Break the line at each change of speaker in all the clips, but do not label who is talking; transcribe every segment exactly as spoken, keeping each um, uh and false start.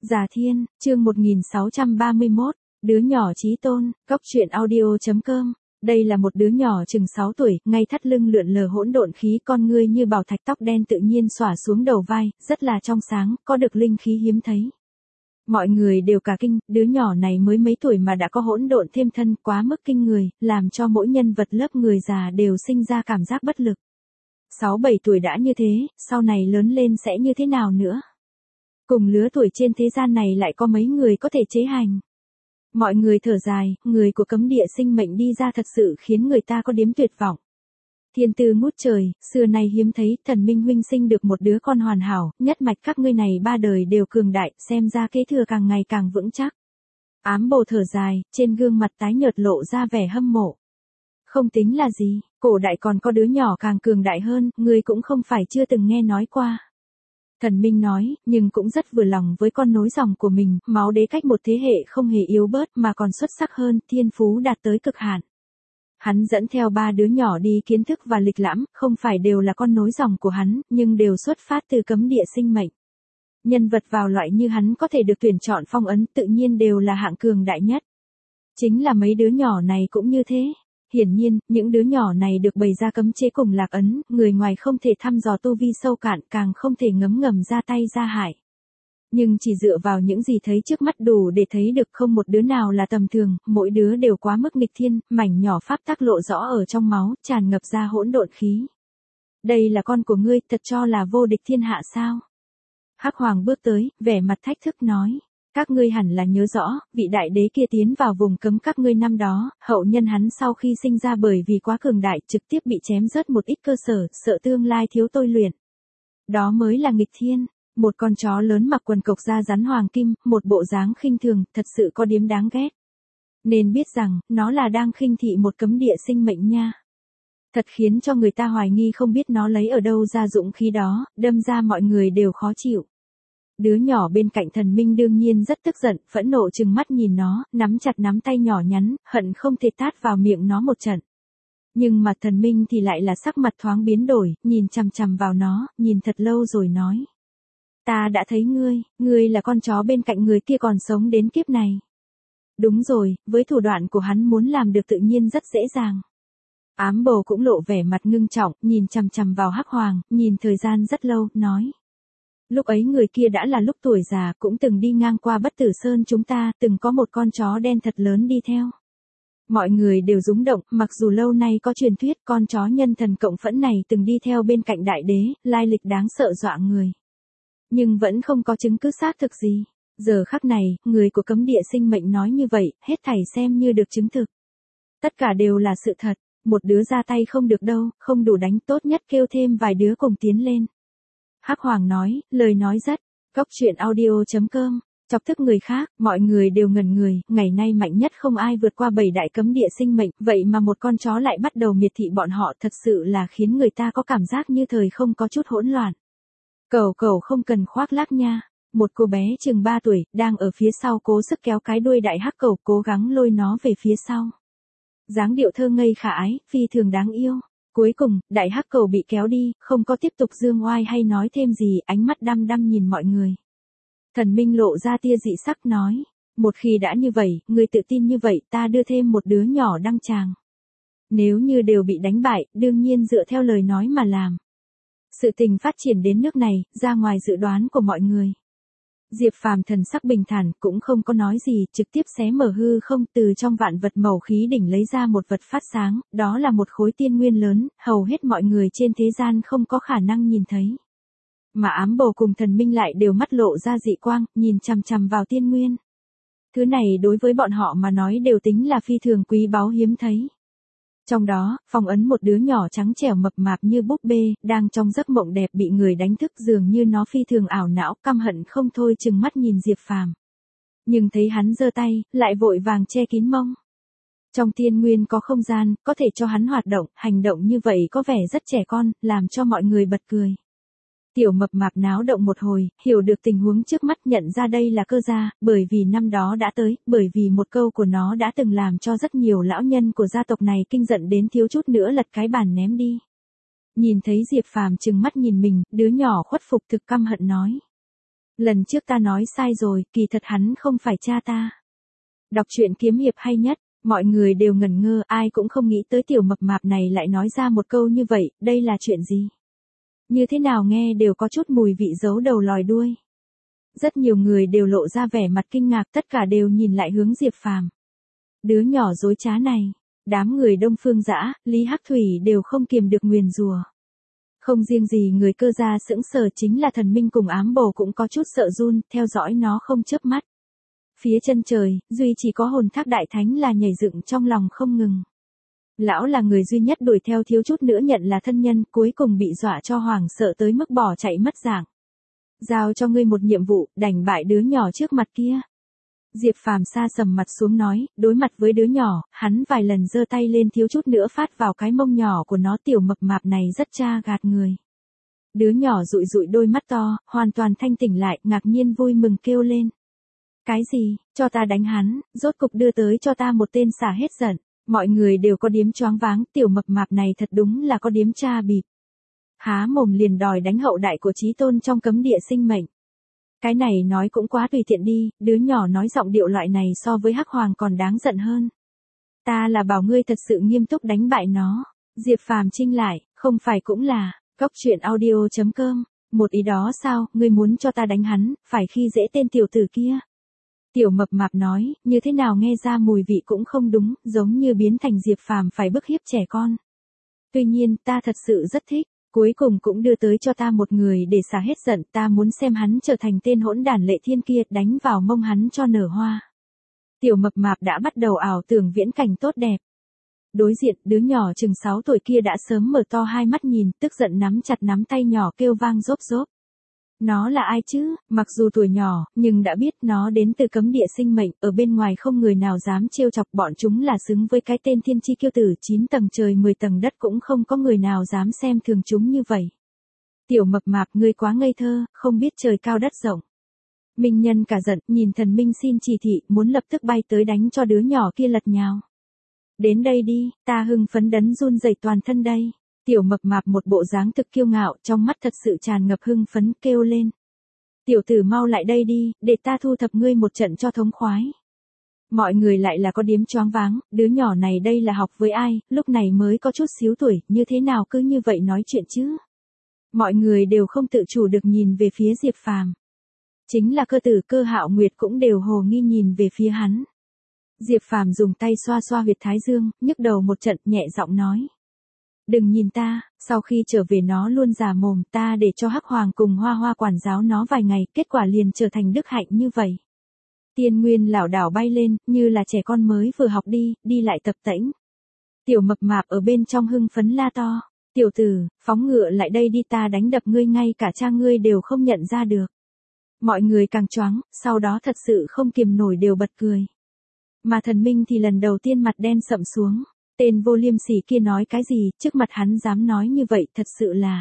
Già Thiên, chương một nghìn sáu trăm ba mươi mốt, đứa nhỏ chí tôn, cốc truyện audio.com. Đây là một đứa nhỏ chừng sáu tuổi, ngay thắt lưng lượn lờ hỗn độn khí, con ngươi như bảo thạch, tóc đen tự nhiên xõa xuống đầu vai, rất là trong sáng, có được linh khí hiếm thấy. Mọi người đều cả kinh, đứa nhỏ này mới mấy tuổi mà đã có hỗn độn thêm thân, quá mức kinh người, làm cho mỗi nhân vật lớp người già đều sinh ra cảm giác bất lực. sáu bảy tuổi đã như thế, sau này lớn lên sẽ như thế nào nữa? Cùng lứa tuổi trên thế gian này lại có mấy người có thể chế hành. Mọi người thở dài, người của cấm địa sinh mệnh đi ra thật sự khiến người ta có điếm tuyệt vọng. Thiên tư ngút trời, xưa nay hiếm thấy, Thần Minh huynh sinh được một đứa con hoàn hảo, nhất mạch các ngươi này ba đời đều cường đại, xem ra kế thừa càng ngày càng vững chắc. Ám bồ thở dài, trên gương mặt tái nhợt lộ ra vẻ hâm mộ. Không tính là gì, cổ đại còn có đứa nhỏ càng cường đại hơn, ngươi cũng không phải chưa từng nghe nói qua. Thần Minh nói, nhưng cũng rất vừa lòng với con nối dòng của mình, máu đế cách một thế hệ không hề yếu bớt mà còn xuất sắc hơn, thiên phú đạt tới cực hạn. Hắn dẫn theo ba đứa nhỏ đi kiến thức và lịch lãm, không phải đều là con nối dòng của hắn, nhưng đều xuất phát từ cấm địa sinh mệnh. Nhân vật vào loại như hắn có thể được tuyển chọn phong ấn tự nhiên đều là hạng cường đại nhất. Chính là mấy đứa nhỏ này cũng như thế. Hiển nhiên, những đứa nhỏ này được bày ra cấm chế cùng lạc ấn, người ngoài không thể thăm dò tu vi sâu cạn, càng không thể ngấm ngầm ra tay ra hại. Nhưng chỉ dựa vào những gì thấy trước mắt đủ để thấy được không một đứa nào là tầm thường, mỗi đứa đều quá mức nghịch thiên, mảnh nhỏ pháp tắc lộ rõ ở trong máu, tràn ngập ra hỗn độn khí. Đây là con của ngươi, thật cho là vô địch thiên hạ sao? Hắc Hoàng bước tới, vẻ mặt thách thức nói. Các ngươi hẳn là nhớ rõ, vị đại đế kia tiến vào vùng cấm các ngươi năm đó, hậu nhân hắn sau khi sinh ra bởi vì quá cường đại trực tiếp bị chém rớt một ít cơ sở, sợ tương lai thiếu tôi luyện. Đó mới là nghịch thiên, một con chó lớn mặc quần cộc da rắn hoàng kim, một bộ dáng khinh thường, thật sự có điếm đáng ghét. Nên biết rằng, nó là đang khinh thị một cấm địa sinh mệnh nha. Thật khiến cho người ta hoài nghi không biết nó lấy ở đâu ra dũng khí đó, đâm ra mọi người đều khó chịu. Đứa nhỏ bên cạnh Thần Minh đương nhiên rất tức giận, phẫn nộ trừng mắt nhìn nó, nắm chặt nắm tay nhỏ nhắn, hận không thể tát vào miệng nó một trận. Nhưng mà Thần Minh thì lại là sắc mặt thoáng biến đổi, nhìn chằm chằm vào nó, nhìn thật lâu rồi nói. Ta đã thấy ngươi, ngươi là con chó bên cạnh người kia còn sống đến kiếp này. Đúng rồi, với thủ đoạn của hắn muốn làm được tự nhiên rất dễ dàng. Ám bồ cũng lộ vẻ mặt ngưng trọng, nhìn chằm chằm vào Hắc Hoàng, nhìn thời gian rất lâu, nói. Lúc ấy người kia đã là lúc tuổi già, cũng từng đi ngang qua Bất Tử Sơn chúng ta, từng có một con chó đen thật lớn đi theo. Mọi người đều rúng động, mặc dù lâu nay có truyền thuyết con chó nhân thần cộng phẫn này từng đi theo bên cạnh đại đế, lai lịch đáng sợ dọa người. Nhưng vẫn không có chứng cứ xác thực gì. Giờ khắc này, người của cấm địa sinh mệnh nói như vậy, hết thảy xem như được chứng thực. Tất cả đều là sự thật, một đứa ra tay không được đâu, không đủ đánh, tốt nhất kêu thêm vài đứa cùng tiến lên. Hắc Hoàng nói, lời nói rất, cốc truyện audio.com, chọc tức người khác, mọi người đều ngẩn người, ngày nay mạnh nhất không ai vượt qua bảy đại cấm địa sinh mệnh, vậy mà một con chó lại bắt đầu miệt thị bọn họ, thật sự là khiến người ta có cảm giác như thời không có chút hỗn loạn. Cẩu cẩu không cần khoác lác nha, một cô bé chừng ba tuổi, đang ở phía sau cố sức kéo cái đuôi đại hắc cẩu, cố gắng lôi nó về phía sau. Dáng điệu thơ ngây khả ái, phi thường đáng yêu. Cuối cùng, đại hắc cầu bị kéo đi, không có tiếp tục dương oai hay nói thêm gì, ánh mắt đăm đăm nhìn mọi người. Thần Minh lộ ra tia dị sắc nói, một khi đã như vậy, người tự tin như vậy, ta đưa thêm một đứa nhỏ đăng tràng. Nếu như đều bị đánh bại, đương nhiên dựa theo lời nói mà làm. Sự tình phát triển đến nước này, ra ngoài dự đoán của mọi người. Diệp Phàm thần sắc bình thản, cũng không có nói gì, trực tiếp xé mở hư không, từ trong vạn vật màu khí đỉnh lấy ra một vật phát sáng, đó là một khối tiên nguyên lớn, hầu hết mọi người trên thế gian không có khả năng nhìn thấy. Mà Ám Bồ cùng Thần Minh lại đều mắt lộ ra dị quang, nhìn chằm chằm vào tiên nguyên. Thứ này đối với bọn họ mà nói đều tính là phi thường quý báu hiếm thấy. Trong đó, phong ấn một đứa nhỏ trắng trẻo mập mạp như búp bê, đang trong giấc mộng đẹp bị người đánh thức, dường như nó phi thường ảo não, căm hận không thôi chừng mắt nhìn Diệp Phàm. Nhưng thấy hắn giơ tay, lại vội vàng che kín mông. Trong tiên nguyên có không gian, có thể cho hắn hoạt động, hành động như vậy có vẻ rất trẻ con, làm cho mọi người bật cười. Tiểu mập mạp náo động một hồi, hiểu được tình huống trước mắt, nhận ra đây là cơ gia, bởi vì năm đó đã tới, bởi vì một câu của nó đã từng làm cho rất nhiều lão nhân của gia tộc này kinh giận đến thiếu chút nữa lật cái bàn ném đi. Nhìn thấy Diệp Phàm trừng mắt nhìn mình, đứa nhỏ khuất phục thực căm hận nói. Lần trước ta nói sai rồi, kỳ thật hắn không phải cha ta. Đọc truyện kiếm hiệp hay nhất, mọi người đều ngẩn ngơ, ai cũng không nghĩ tới tiểu mập mạp này lại nói ra một câu như vậy, đây là chuyện gì? Như thế nào nghe đều có chút mùi vị giấu đầu lòi đuôi. Rất nhiều người đều lộ ra vẻ mặt kinh ngạc, tất cả đều nhìn lại hướng Diệp Phàm. Đứa nhỏ dối trá này, đám người Đông Phương Dã, Lý Hắc Thủy đều không kiềm được nguyền rủa. Không riêng gì người Cơ gia sững sờ, chính là Thần Minh cùng Ám Bồ cũng có chút sợ run, theo dõi nó không chớp mắt. Phía chân trời, duy chỉ có Hồn Thác Đại Thánh là nhảy dựng trong lòng không ngừng. Lão là người duy nhất đuổi theo thiếu chút nữa nhận là thân nhân, cuối cùng bị dọa cho hoảng sợ tới mức bỏ chạy mất dạng. Giao cho ngươi một nhiệm vụ, đành bại đứa nhỏ trước mặt kia. Diệp Phàm sa sầm mặt xuống nói, đối mặt với đứa nhỏ, hắn vài lần giơ tay lên thiếu chút nữa phát vào cái mông nhỏ của nó, tiểu mập mạp này rất cha gạt người. Đứa nhỏ dụi dụi đôi mắt to, hoàn toàn thanh tỉnh lại, ngạc nhiên vui mừng kêu lên. Cái gì, cho ta đánh hắn, rốt cục đưa tới cho ta một tên xả hết giận. Mọi người đều có điếm choáng váng, tiểu mập mạp này thật đúng là có điếm cha bịp. Há mồm liền đòi đánh hậu đại của Chí Tôn trong cấm địa sinh mệnh. Cái này nói cũng quá tùy tiện đi, đứa nhỏ nói giọng điệu loại này so với Hắc Hoàng còn đáng giận hơn. Ta là bảo ngươi thật sự nghiêm túc đánh bại nó. Diệp Phàm chinh lại, không phải cũng là, góc truyện audio chấm com, một ý đó sao, ngươi muốn cho ta đánh hắn, phải khi dễ tên tiểu tử kia. Tiểu mập mạp nói, như thế nào nghe ra mùi vị cũng không đúng, giống như biến thành Diệp Phàm phải bức hiếp trẻ con. Tuy nhiên, ta thật sự rất thích, cuối cùng cũng đưa tới cho ta một người để xả hết giận, ta muốn xem hắn trở thành tên hỗn đản Lệ Thiên kia, đánh vào mông hắn cho nở hoa. Tiểu mập mạp đã bắt đầu ảo tưởng viễn cảnh tốt đẹp. Đối diện, đứa nhỏ chừng sáu tuổi kia đã sớm mở to hai mắt nhìn, tức giận nắm chặt nắm tay nhỏ kêu vang rốp rốp. Nó là ai chứ, mặc dù tuổi nhỏ, nhưng đã biết nó đến từ cấm địa sinh mệnh, ở bên ngoài không người nào dám trêu chọc, bọn chúng là xứng với cái tên thiên chi kiêu tử, chín tầng trời mười tầng đất cũng không có người nào dám xem thường chúng như vậy. Tiểu mập mạp, ngươi quá ngây thơ, không biết trời cao đất rộng. Minh Nhân cả giận, nhìn Thần Minh xin chỉ thị, muốn lập tức bay tới đánh cho đứa nhỏ kia lật nhào. Đến đây đi, ta hưng phấn đấn run rẩy toàn thân đây. Tiểu mập mạp một bộ dáng thực kiêu ngạo, trong mắt thật sự tràn ngập hưng phấn, kêu lên. Tiểu tử mau lại đây đi, để ta thu thập ngươi một trận cho thống khoái. Mọi người lại là có điếm choáng váng, đứa nhỏ này đây là học với ai, lúc này mới có chút xíu tuổi, như thế nào cứ như vậy nói chuyện chứ. Mọi người đều không tự chủ được nhìn về phía Diệp Phàm. Chính là Cơ Tử, Cơ Hạo Nguyệt cũng đều hồ nghi nhìn về phía hắn. Diệp Phàm dùng tay xoa xoa huyệt thái dương, nhức đầu một trận, nhẹ giọng nói. Đừng nhìn ta, sau khi trở về nó luôn già mồm, ta để cho Hắc Hoàng cùng Hoa Hoa quản giáo nó vài ngày, kết quả liền trở thành đức hạnh như vậy. Tiên Nguyên lảo đảo bay lên, như là trẻ con mới vừa học đi, đi lại tập tễnh. Tiểu mập mạp ở bên trong hưng phấn la to, tiểu tử, phóng ngựa lại đây đi, ta đánh đập ngươi ngay cả cha ngươi đều không nhận ra được. Mọi người càng choáng, sau đó thật sự không kiềm nổi đều bật cười. Mà Thần Minh thì lần đầu tiên mặt đen sậm xuống. Tên vô liêm sỉ kia nói cái gì, trước mặt hắn dám nói như vậy, thật sự là.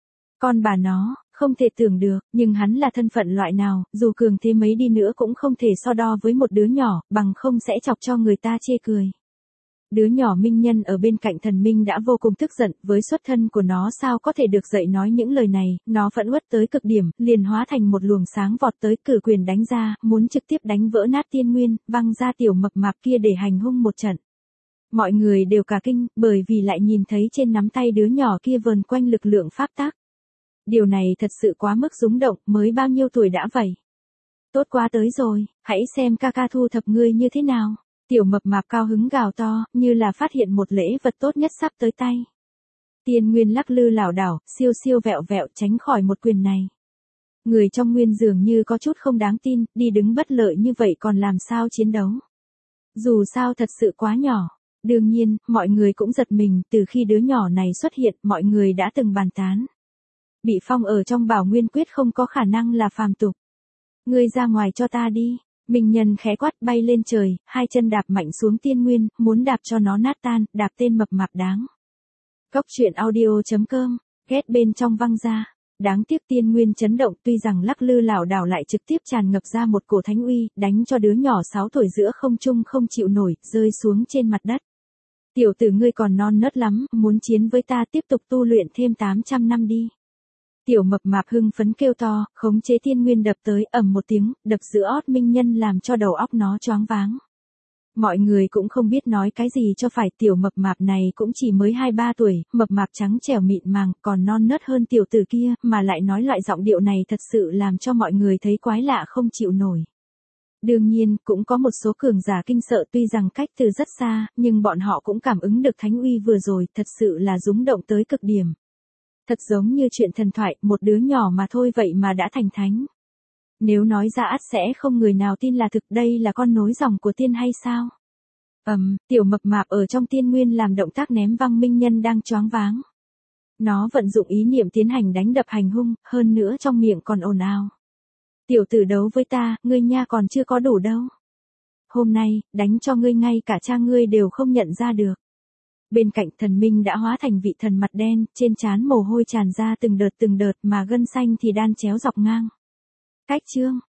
Con bà nó, không thể tưởng được, nhưng hắn là thân phận loại nào, dù cường thế mấy đi nữa cũng không thể so đo với một đứa nhỏ, bằng không sẽ chọc cho người ta chê cười. Đứa nhỏ Minh Nhân ở bên cạnh Thần Minh đã vô cùng tức giận, với xuất thân của nó sao có thể được dạy nói những lời này, nó phẫn uất tới cực điểm, liền hóa thành một luồng sáng vọt tới, cử quyền đánh ra, muốn trực tiếp đánh vỡ nát Tiên Nguyên, văng ra tiểu mập mạp kia để hành hung một trận. Mọi người đều cả kinh, bởi vì lại nhìn thấy trên nắm tay đứa nhỏ kia vờn quanh lực lượng pháp tắc. Điều này thật sự quá mức rúng động, mới bao nhiêu tuổi đã vậy? Tốt quá tới rồi, hãy xem ca ca thu thập ngươi như thế nào. Tiểu mập mạp cao hứng gào to, như là phát hiện một lễ vật tốt nhất sắp tới tay. Tiên Nguyên lắc lư lảo đảo, siêu siêu vẹo vẹo tránh khỏi một quyền này. Người trong Nguyên dường như có chút không đáng tin, đi đứng bất lợi như vậy còn làm sao chiến đấu. Dù sao thật sự quá nhỏ. Đương nhiên, mọi người cũng giật mình, từ khi đứa nhỏ này xuất hiện, mọi người đã từng bàn tán. Bị phong ở trong Bảo Nguyên Quyết không có khả năng là phàm tục. Ngươi ra ngoài cho ta đi. Minh Nhân khẽ quát bay lên trời, hai chân đạp mạnh xuống Tiên Nguyên, muốn đạp cho nó nát tan, đạp tên mập mạp đáng. Góc truyện audio chấm com, ghét bên trong văng ra. Đáng tiếc Tiên Nguyên chấn động, tuy rằng lắc lư lảo đảo lại trực tiếp tràn ngập ra một cổ thánh uy, đánh cho đứa nhỏ sáu tuổi giữa không trung không chịu nổi, rơi xuống trên mặt đất. Tiểu tử ngươi còn non nớt lắm, muốn chiến với ta tiếp tục tu luyện thêm tám trăm năm đi. Tiểu mập mạp hưng phấn kêu to, khống chế tiên nguyên đập tới, ầm một tiếng, đập giữa ót Minh Nhân làm cho đầu óc nó choáng váng. Mọi người cũng không biết nói cái gì cho phải, tiểu mập mạp này cũng chỉ mới hai ba tuổi, mập mạp trắng trẻo mịn màng, còn non nớt hơn tiểu tử kia, mà lại nói loại giọng điệu này thật sự làm cho mọi người thấy quái lạ không chịu nổi. Đương nhiên, cũng có một số cường giả kinh sợ, tuy rằng cách từ rất xa, nhưng bọn họ cũng cảm ứng được thánh uy vừa rồi, thật sự là rúng động tới cực điểm. Thật giống như chuyện thần thoại, một đứa nhỏ mà thôi vậy mà đã thành thánh. Nếu nói ra ắt sẽ không người nào tin là thực, đây là con nối dòng của tiên hay sao? Ầm, um, tiểu mập mạp ở trong tiên nguyên làm động tác ném văng Minh Nhân đang choáng váng. Nó vận dụng ý niệm tiến hành đánh đập hành hung, hơn nữa trong miệng còn ồn ào. Tiểu tử đấu với ta, ngươi nha còn chưa có đủ đâu. Hôm nay, đánh cho ngươi ngay cả cha ngươi đều không nhận ra được. Bên cạnh thần minh đã hóa thành vị thần mặt đen, trên trán mồ hôi tràn ra từng đợt từng đợt mà gân xanh thì đan chéo dọc ngang. Cách chương